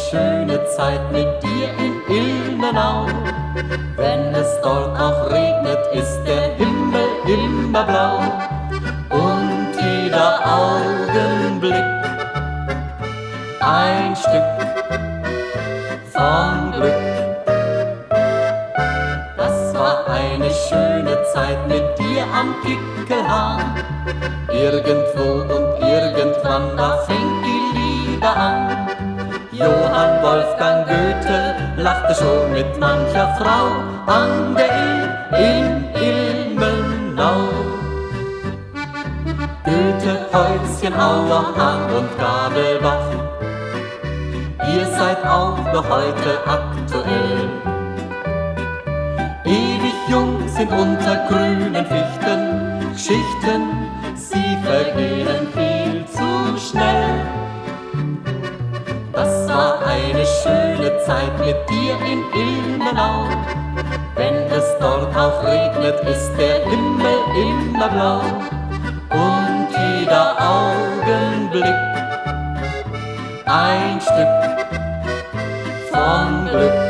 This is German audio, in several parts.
schöne Zeit mit dir in Ilmenau. Wenn es dort auch regnet, ist der Himmel immer blau. Und jeder Augenblick ein Stück vom Glück. Das war eine schöne Zeit mit dir am Kickelhahn. Irgendwo und irgendwann, da fängt die Liebe an. Johann Wolfgang Goethe lachte schon mit mancher Frau an der in Ilmenau. Goethe, Häuschen, Auerhahn und Gabelbach, ihr seid auch noch heute aktuell. Ewig jung sind unter grünen Fichten Geschichten, sie vergehen viel zu schnell. Das war eine schöne Zeit mit dir in Ilmenau. Wenn es dort auch regnet, ist der Himmel immer blau. Und jeder Augenblick ein Stück vom Glück.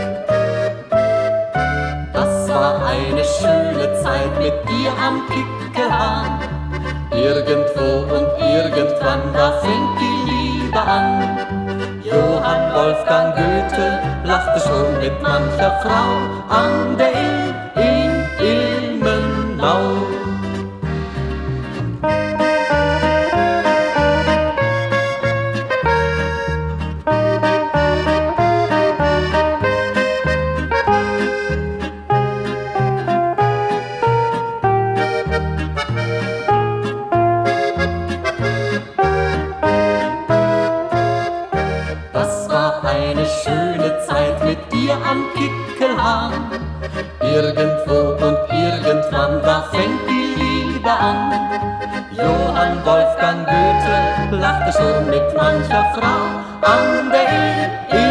Das war eine schöne Zeit mit dir am Kickelhahn. Irgendwo und irgendwann, da fängt die Liebe an. Johann Wolfgang Goethe lachte schon mit mancher Frau an der in Ilmenau. Eine schöne Zeit mit dir am Kickelhahn. Irgendwo und irgendwann, da fängt die Liebe an. Johann Wolfgang Goethe lachte schon mit mancher Frau an der